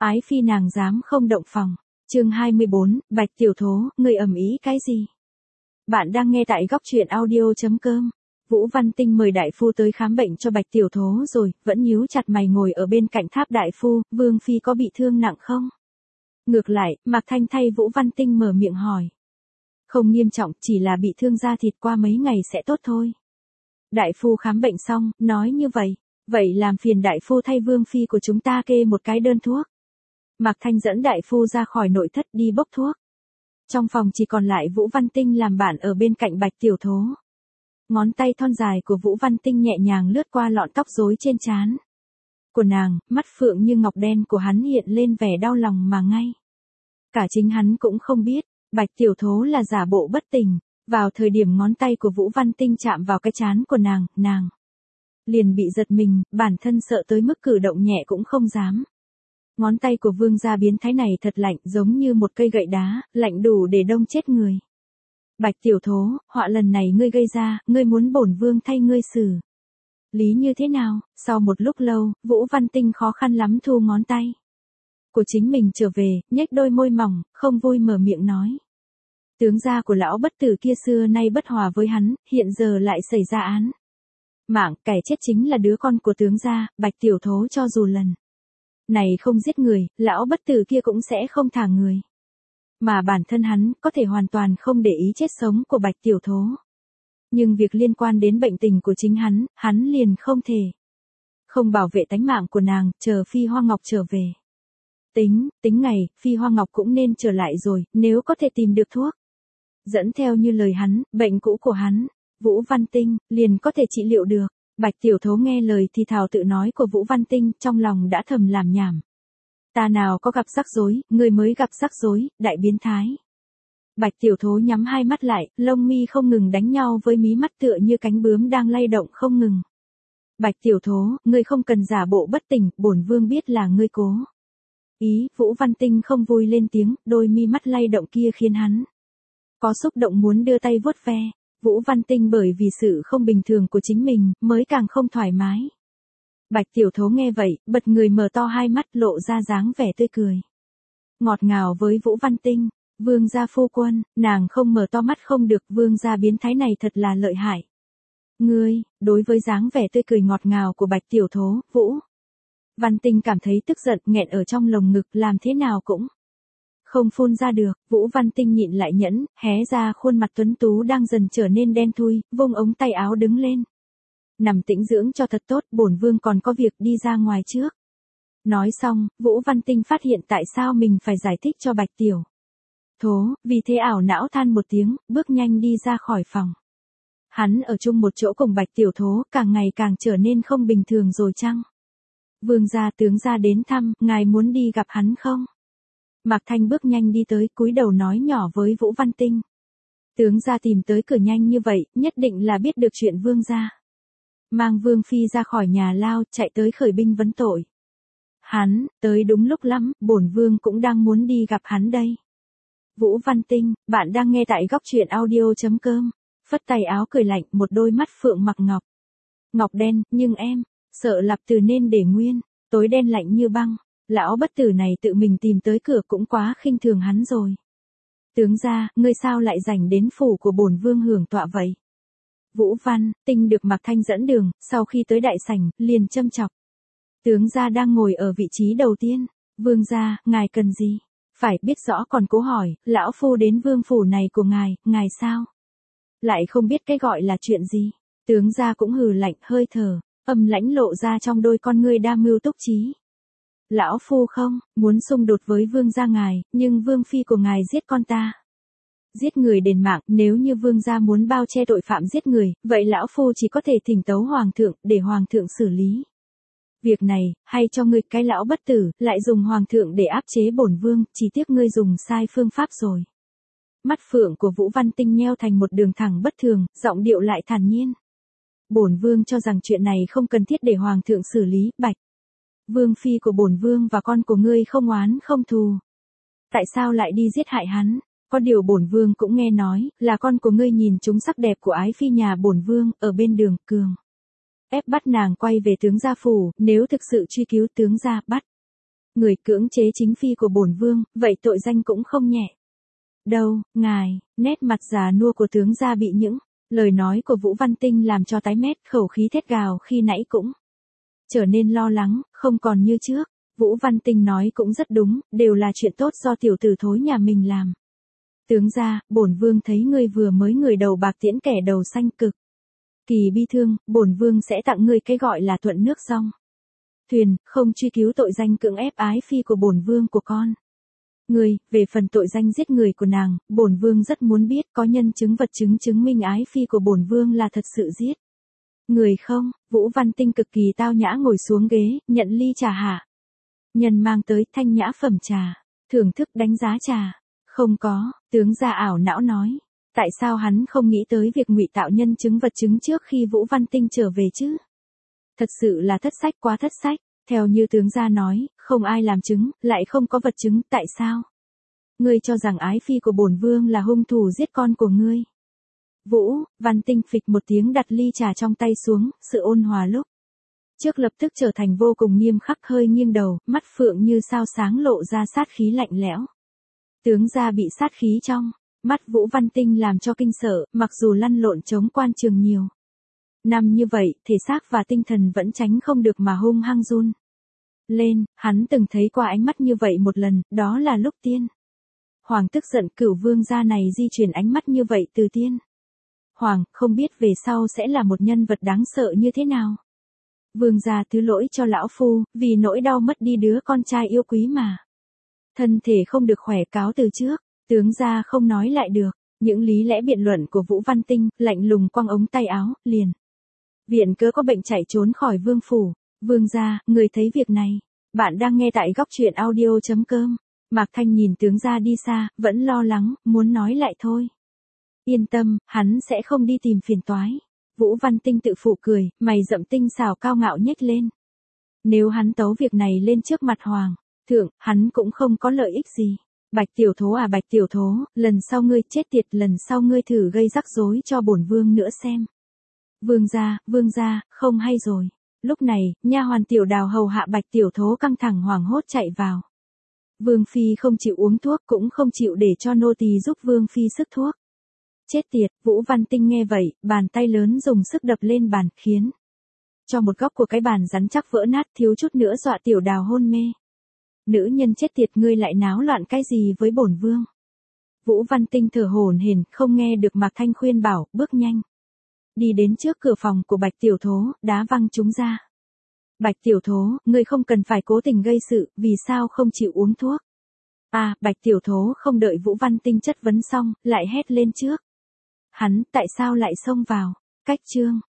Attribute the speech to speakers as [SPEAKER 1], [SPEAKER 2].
[SPEAKER 1] Ái phi nàng dám không động phòng. Chương 24, Bạch tiểu thố, ngươi ầm ĩ cái gì? Bạn đang nghe tại góc truyện audio.com. Vũ Văn Tinh mời đại phu tới khám bệnh cho Bạch tiểu thố rồi, vẫn nhíu chặt mày ngồi ở bên cạnh tháp đại phu, Vương phi có bị thương nặng không? Ngược lại, Mạc Thanh thay Vũ Văn Tinh mở miệng hỏi. Không nghiêm trọng, chỉ là bị thương da thịt, qua mấy ngày sẽ tốt thôi. Đại phu khám bệnh xong, nói như vậy. Vậy làm phiền đại phu thay Vương phi của chúng ta kê một cái đơn thuốc. Mạc Thanh dẫn đại phu ra khỏi nội thất đi bốc thuốc. Trong phòng chỉ còn lại Vũ Văn Tinh làm bạn ở bên cạnh Bạch tiểu thố. Ngón tay thon dài của Vũ Văn Tinh nhẹ nhàng lướt qua lọn tóc rối trên trán của nàng, mắt phượng như ngọc đen của hắn hiện lên vẻ đau lòng mà ngay. Cả chính hắn cũng không biết, Bạch tiểu thố là giả bộ bất tỉnh. Vào thời điểm ngón tay của Vũ Văn Tinh chạm vào cái trán của nàng liền bị giật mình, bản thân sợ tới mức cử động nhẹ cũng không dám. Ngón tay của vương gia biến thái này thật lạnh, giống như một cây gậy đá, lạnh đủ để đông chết người. Bạch tiểu thố, họa lần này ngươi gây ra, ngươi muốn bổn vương thay ngươi xử lý như thế nào? Sau một lúc lâu, Vũ Văn Tinh khó khăn lắm thu ngón tay của chính mình trở về, nhếch đôi môi mỏng, không vui mở miệng nói. Tướng gia của lão bất tử kia xưa nay bất hòa với hắn, hiện giờ lại xảy ra án mạng, kẻ chết chính là đứa con của tướng gia. Bạch tiểu thố cho dù lần này không giết người, lão bất tử kia cũng sẽ không thả người. Mà bản thân hắn có thể hoàn toàn không để ý chết sống của Bạch tiểu thố. Nhưng việc liên quan đến bệnh tình của chính hắn liền không thể không bảo vệ tánh mạng của nàng, chờ Phi Hoa Ngọc trở về. Tính ngày, Phi Hoa Ngọc cũng nên trở lại rồi, nếu có thể tìm được thuốc dẫn theo như lời hắn, bệnh cũ của hắn, Vũ Văn Tinh, liền có thể trị liệu được. Bạch tiểu thố nghe lời thì thào tự nói của Vũ Văn Tinh, trong lòng đã thầm làm nhảm. Ta nào có gặp rắc rối, người mới gặp rắc rối, đại biến thái. Bạch tiểu thố nhắm hai mắt lại, lông mi không ngừng đánh nhau với mí mắt tựa như cánh bướm đang lay động không ngừng. Bạch tiểu thố, ngươi không cần giả bộ bất tỉnh, bổn vương biết là ngươi cố ý. Vũ Văn Tinh không vui lên tiếng, đôi mi mắt lay động kia khiến hắn có xúc động muốn đưa tay vuốt ve. Vũ Văn Tinh bởi vì sự không bình thường của chính mình, mới càng không thoải mái. Bạch tiểu thố nghe vậy, bật người mở to hai mắt, lộ ra dáng vẻ tươi cười ngọt ngào với Vũ Văn Tinh. Vương gia phu quân, nàng không mở to mắt không được, vương gia biến thái này thật là lợi hại. Ngươi, đối với dáng vẻ tươi cười ngọt ngào của Bạch tiểu thố, Vũ Văn Tinh cảm thấy tức giận, nghẹn ở trong lồng ngực, làm thế nào cũng không phun ra được. Vũ Văn Tinh nhịn lại nhẫn, hé ra khuôn mặt tuấn tú đang dần trở nên đen thui, vung ống tay áo đứng lên. Nằm tĩnh dưỡng cho thật tốt, bổn vương còn có việc đi ra ngoài trước. Nói xong, Vũ Văn Tinh phát hiện tại sao mình phải giải thích cho Bạch tiểu thố, vì thế ảo não than một tiếng, bước nhanh đi ra khỏi phòng. Hắn ở chung một chỗ cùng Bạch tiểu thố, càng ngày càng trở nên không bình thường rồi chăng? Vương gia, tướng gia đến thăm, ngài muốn đi gặp hắn không? Mạc Thanh bước nhanh đi tới, cúi đầu nói nhỏ với Vũ Văn Tinh. Tướng gia tìm tới cửa nhanh như vậy, nhất định là biết được chuyện vương gia mang vương phi ra khỏi nhà lao, chạy tới khởi binh vấn tội. Hắn, tới đúng lúc lắm, bổn vương cũng đang muốn đi gặp hắn đây. Vũ Văn Tinh, bạn đang nghe tại góc truyện audio.com. Phất tay áo cười lạnh, một đôi mắt phượng mặc ngọc đen, nhưng em, sợ lặp từ nên để nguyên, tối đen lạnh như băng. Lão bất tử này tự mình tìm tới cửa cũng quá khinh thường hắn rồi. Tướng gia, ngươi sao lại rảnh đến phủ của bổn vương hưởng tọa vậy? Vũ Văn Tinh được Mạc Thanh dẫn đường, sau khi tới đại sảnh, liền châm chọc. Tướng gia đang ngồi ở vị trí đầu tiên. Vương gia, ngài cần gì? Phải biết rõ còn cố hỏi, lão phu đến vương phủ này của ngài sao? Lại không biết cái gọi là chuyện gì? Tướng gia cũng hừ lạnh, hơi thở âm lãnh lộ ra trong đôi con ngươi đa mưu túc trí. Lão phu không muốn xung đột với vương gia ngài, nhưng vương phi của ngài giết con ta. Giết người đền mạng, nếu như vương gia muốn bao che tội phạm giết người, vậy lão phu chỉ có thể thỉnh tấu hoàng thượng, để hoàng thượng xử lý. Việc này, hay cho ngươi cái lão bất tử, lại dùng hoàng thượng để áp chế bổn vương, chỉ tiếc ngươi dùng sai phương pháp rồi. Mắt phượng của Vũ Văn Tinh nheo thành một đường thẳng bất thường, giọng điệu lại thản nhiên. Bổn vương cho rằng chuyện này không cần thiết để hoàng thượng xử lý. Bạch vương phi của bổn vương và con của ngươi không oán không thù, tại sao lại đi giết hại hắn? Có điều bổn vương cũng nghe nói, là con của ngươi nhìn trúng sắc đẹp của ái phi nhà bổn vương, ở bên đường, cường ép bắt nàng quay về tướng gia phủ, nếu thực sự truy cứu tướng gia bắt Người cưỡng chế chính phi của bổn vương, vậy tội danh cũng không nhẹ. Đâu, ngài, nét mặt già nua của tướng gia bị những lời nói của Vũ Văn Tinh làm cho tái mét, khẩu khí thét gào khi nãy cũng trở nên lo lắng, không còn như trước. Vũ Văn Tinh nói cũng rất đúng, đều là chuyện tốt do tiểu tử thối nhà mình làm. Tướng gia, bổn vương thấy ngươi vừa mới người đầu bạc tiễn kẻ đầu xanh cực kỳ bi thương, bổn vương sẽ tặng ngươi cái gọi là thuận nước song thuyền, không truy cứu tội danh cưỡng ép ái phi của bổn vương của con. Ngươi, về phần tội danh giết người của nàng, bổn vương rất muốn biết có nhân chứng vật chứng chứng minh ái phi của bổn vương là thật sự giết người không? Vũ Văn Tinh cực kỳ tao nhã ngồi xuống ghế, nhận ly trà hạ nhân mang tới, thanh nhã phẩm trà, thưởng thức đánh giá trà. Không có, tướng gia ảo não nói. Tại sao hắn không nghĩ tới việc ngụy tạo nhân chứng vật chứng trước khi Vũ Văn Tinh trở về chứ? Thật sự là thất sách quá thất sách. Theo như tướng gia nói, không ai làm chứng, lại không có vật chứng, tại sao? Ngươi cho rằng ái phi của bổn vương là hung thủ giết con của ngươi. Vũ Văn Tinh phịch một tiếng đặt ly trà trong tay xuống, sự ôn hòa lúc trước lập tức trở thành vô cùng nghiêm khắc, hơi nghiêng đầu, mắt phượng như sao sáng lộ ra sát khí lạnh lẽo. Tướng gia bị sát khí trong mắt Vũ Văn Tinh làm cho kinh sợ, mặc dù lăn lộn chống quan trường nhiều năm như vậy, thể xác và tinh thần vẫn tránh không được mà hung hăng run lên. Hắn từng thấy qua ánh mắt như vậy một lần, đó là lúc tiên hoàng tức giận, Cửu vương gia này di chuyển ánh mắt như vậy từ tiên hoàng, không biết về sau sẽ là một nhân vật đáng sợ như thế nào. Vương gia thứ lỗi cho lão phu, vì nỗi đau mất đi đứa con trai yêu quý mà thân thể không được khỏe, cáo từ trước. Tướng gia không nói lại được những lý lẽ biện luận của Vũ Văn Tinh, lạnh lùng quăng ống tay áo, liền viện cớ có bệnh chạy trốn khỏi vương phủ. Vương gia, người thấy việc này. Bạn đang nghe tại góc truyện audio.com. Mạc Thanh nhìn tướng gia đi xa, vẫn lo lắng, muốn nói lại thôi. Yên tâm, hắn sẽ không đi tìm phiền toái. Vũ Văn Tinh tự phụ cười, mày rậm tinh xảo cao ngạo nhếch lên. Nếu hắn tấu việc này lên trước mặt hoàng thượng, hắn cũng không có lợi ích gì. Bạch tiểu thố à, Bạch tiểu thố, lần sau ngươi chết tiệt, lần sau ngươi thử gây rắc rối cho bổn vương nữa xem. Vương gia, không hay rồi. Lúc này, nha hoàn tiểu đào hầu hạ Bạch tiểu thố căng thẳng hoảng hốt chạy vào. Vương phi không chịu uống thuốc, cũng không chịu để cho nô tỳ giúp vương phi sức thuốc. Chết tiệt, Vũ Văn Tinh nghe vậy, bàn tay lớn dùng sức đập lên bàn, khiến cho một góc của cái bàn rắn chắc vỡ nát, thiếu chút nữa dọa tiểu đào hôn mê. Nữ nhân chết tiệt, ngươi lại náo loạn cái gì với bổn vương? Vũ Văn Tinh thở hổn hển, không nghe được Mạc Thanh khuyên bảo, bước nhanh đi đến trước cửa phòng của Bạch tiểu thố, đá văng chúng ra. Bạch tiểu thố, ngươi không cần phải cố tình gây sự, vì sao không chịu uống thuốc? À, Bạch tiểu thố không đợi Vũ Văn Tinh chất vấn xong, lại hét lên trước. Hắn, tại sao lại xông vào? Cách chương